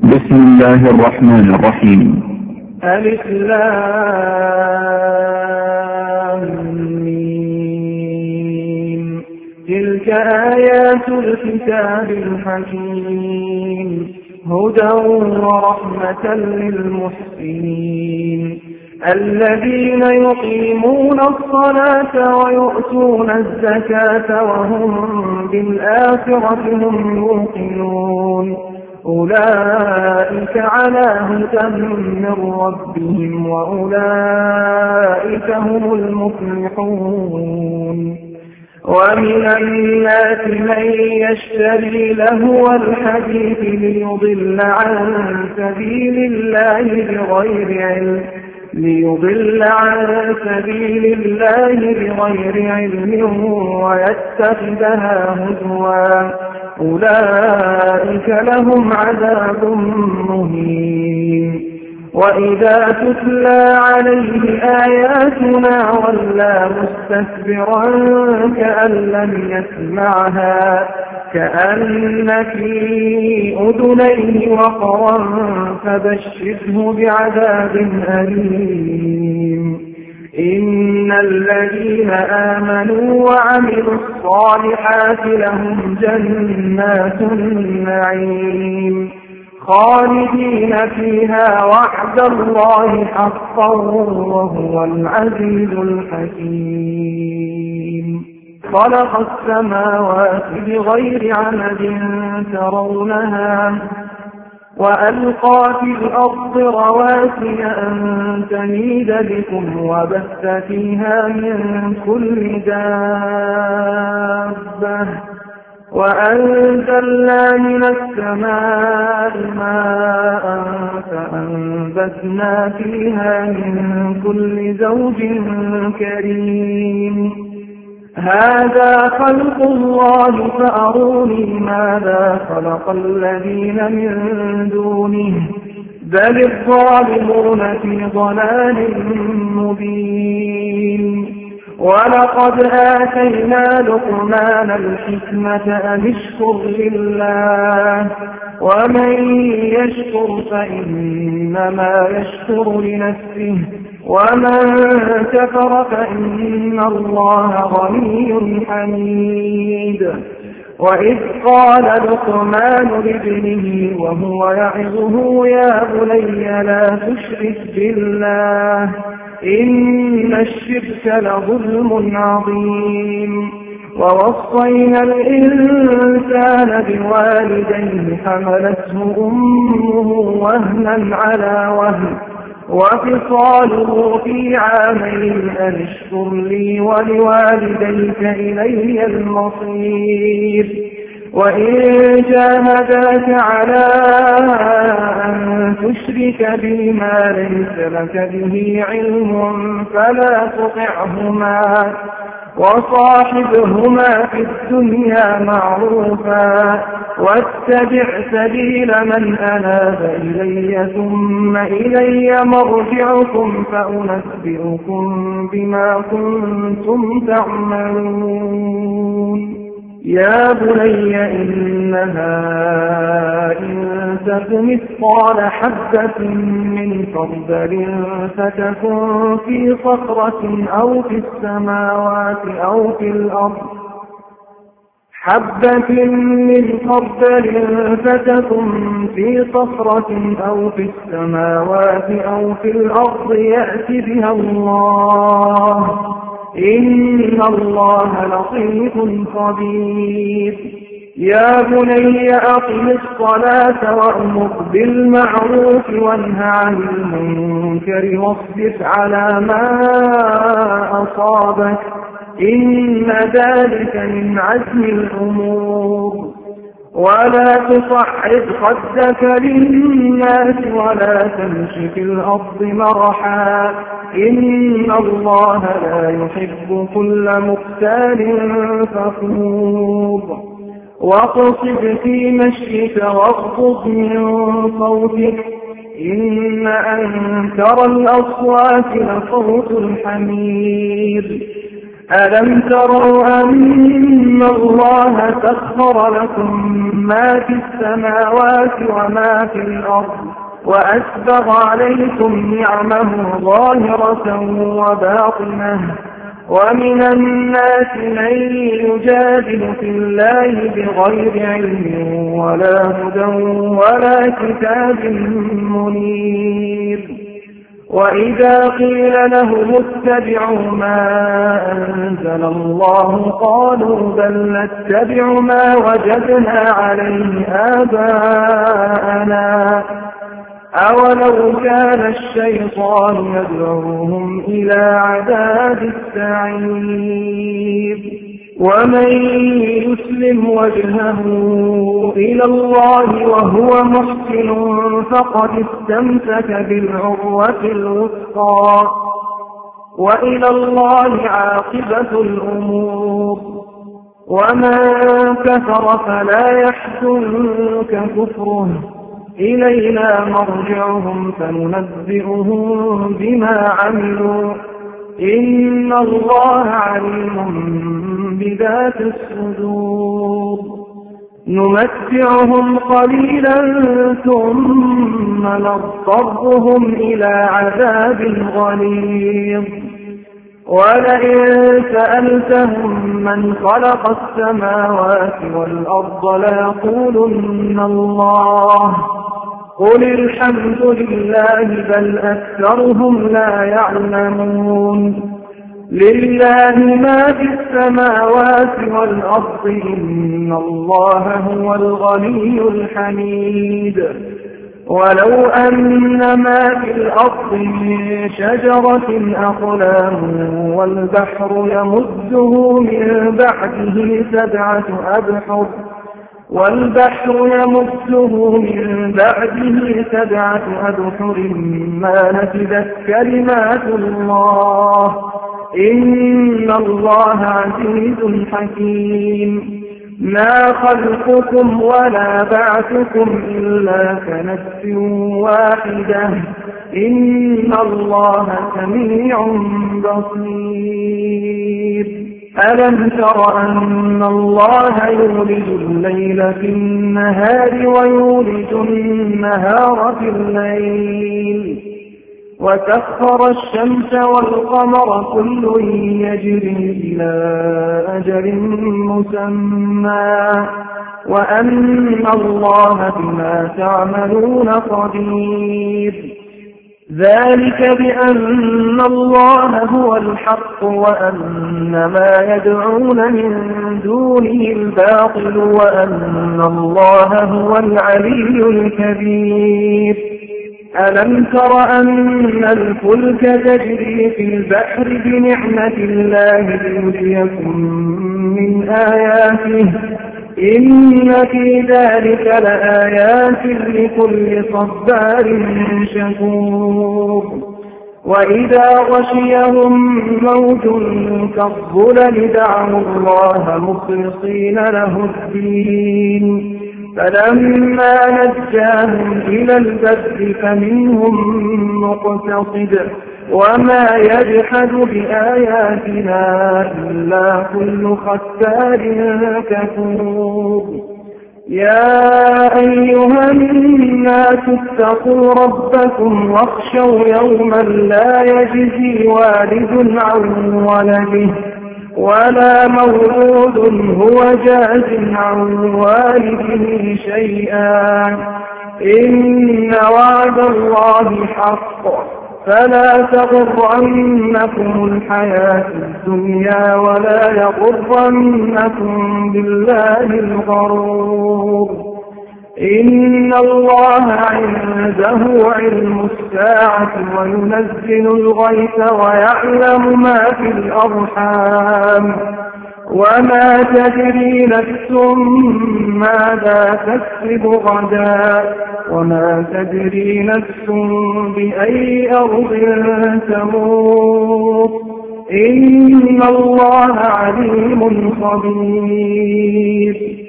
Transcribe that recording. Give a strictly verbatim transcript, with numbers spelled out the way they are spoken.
بسم الله الرحمن الرحيم. ألف لام ميم. تلك آيات الكتاب الحكيم هدى ورحمة للمحسنين الذين يقيمون الصلاة ويؤتون الزكاة وهم بالآخرة هم يوقنون أولئك على هدى من ربهم وأولئك هم المفلحون. ومن الناس من يشتري لهو الحديث ليضل عن سبيل الله بغير علم ليضل عن سبيل الله بغير علم ويتخذها هزوا أولئك لهم عذاب مهين. وإذا تتلى عليه آياتنا ولى مستكبرا كأن لم يسمعها كأن في أذنيه وقرا فبشره بعذاب أليم. إن الذين آمنوا وعملوا الصالحات لهم جنات النعيم خالدين فيها وعد الله حقا وهو العزيز الحكيم. خلق السماوات بغير عمد ترونها وألقى في الأرض رواسي أن تميد بكم وبث فيها من كل دابة وأنزلنا من السماء ماء فأنبتنا فيها من كل زوج كريم. هذا خلق الله فأروني ماذا خلق الذين من دونه بل الظالمون في ضلال مبين. ولقد آتينا لقمان الحكمة أن اشكر لله ومن يشكر فإنما يشكر لنفسه ومن كفر فإن الله غني حميد. وإذ قال لقمان لابنه وهو يعظه يا بني لا تشرك بالله إن الشرك لظلم عظيم. ووصينا الإنسان بوالديه حملته أمه وهنا على وهن وفصاله في عامين أن اشكر لي ولوالديك إلي المصير. وإن جاهداك على أن تشرك بي ما ليس لك به علم فلا تطعهما وصاحبهما في الدنيا معروفا واتبع سبيل من أناب إلي ثم إلي مرجعكم فأنبئكم بما كنتم تعملون. يا بني إنها إن تك مثقال حبة من خردل فتكن في صخرة أو في السماوات أو في الأرض حبة من خردل فتكن في صخرة أو في السماوات أو في الأرض يأتي بها الله إن الله لطيف خبير. يا بني أقم الصلاة وأمر بالمعروف وانه عن المنكر واصبر على ما أصابك إن ذلك من عزم الأمور. ولا تصعد خدك للناس ولا تمش في الأرض مرحا إن الله لا يحب كل مختال فخور. واقصد في مشيك واغضض من صوتك إن أنكر الأصوات لصوت الحمير. ألم تروا أن الله سخر لكم ما في السماوات وما في الأرض وأسبغ عليكم نعمه ظاهرة وباطنة ومن الناس من يجادل في الله بغير علم ولا هدى ولا كتاب منير وإذا قيل لهم اتبعوا ما أنزل الله قالوا بل نتبع ما وجدنا عليه آباءنا أولو كان الشيطان يدعوهم إلى عذاب السعير ومن يسلم وجهه إلى الله وهو محسن فقد استمسك بالعروة الوثقى وإلى الله عاقبة الأمور ومن كفر فلا يحزنك كفره إلينا مرجعهم فننبئهم بما عملوا إن الله عليم بذات الصدور نمتعهم قليلا ثم نضطرهم إلى عذاب غليظ ولئن سألتهم من خلق السماوات والأرض ليقولن الله قل الحمد لله بل أكثرهم لا يعلمون لله ما في السماوات والأرض إن الله هو الغني الحميد ولو أن ما في الأرض من شجرة أقلام والبحر يمده من بعده سبعة أبحر والبحر يمده من بعده سبعة أبحر ما نفدت كلمات الله إن الله عزيز حكيم ما خلقكم ولا بعثكم إلا كنفس واحدة إن الله سميع بصير ألم تر أن الله يولج الليل في النهار ويولج النهار في الليل وسخر الشمس والقمر كل يجري إلى أجل مسمى وأن الله بما تعملون قدير ذلك بأن الله هو الحق وأن ما يدعون من دونه الباطل وأن الله هو العلي الكبير ألم تر أن الفلك تجري في البحر بنعمة الله ليريكم من آياته إن في ذلك لآيات لكل صبار شكور وإذا غشيهم موج كالظلل دعوا الله مخلصين له الدين فلما نجاهم إلى البر فمنهم مقتصد وما يجحد بآياتنا إلا كل ختار كفور يا أيها الناس اتقوا ربكم واخشوا يوما لا يجزي والد عن ولده ولا مولود هو جاز عن والده شيئا إن وعد الله حق فلا تغرنكم الحياة الدنيا ولا يغرنكم بالله الغرور إن الله عنده علم الساعة وينزل الغيث ويعلم ما في الأرحام وما تدري نفس ماذا تكسب غدا وما تدري نفس بأي أرض تموت إن الله عليم خبير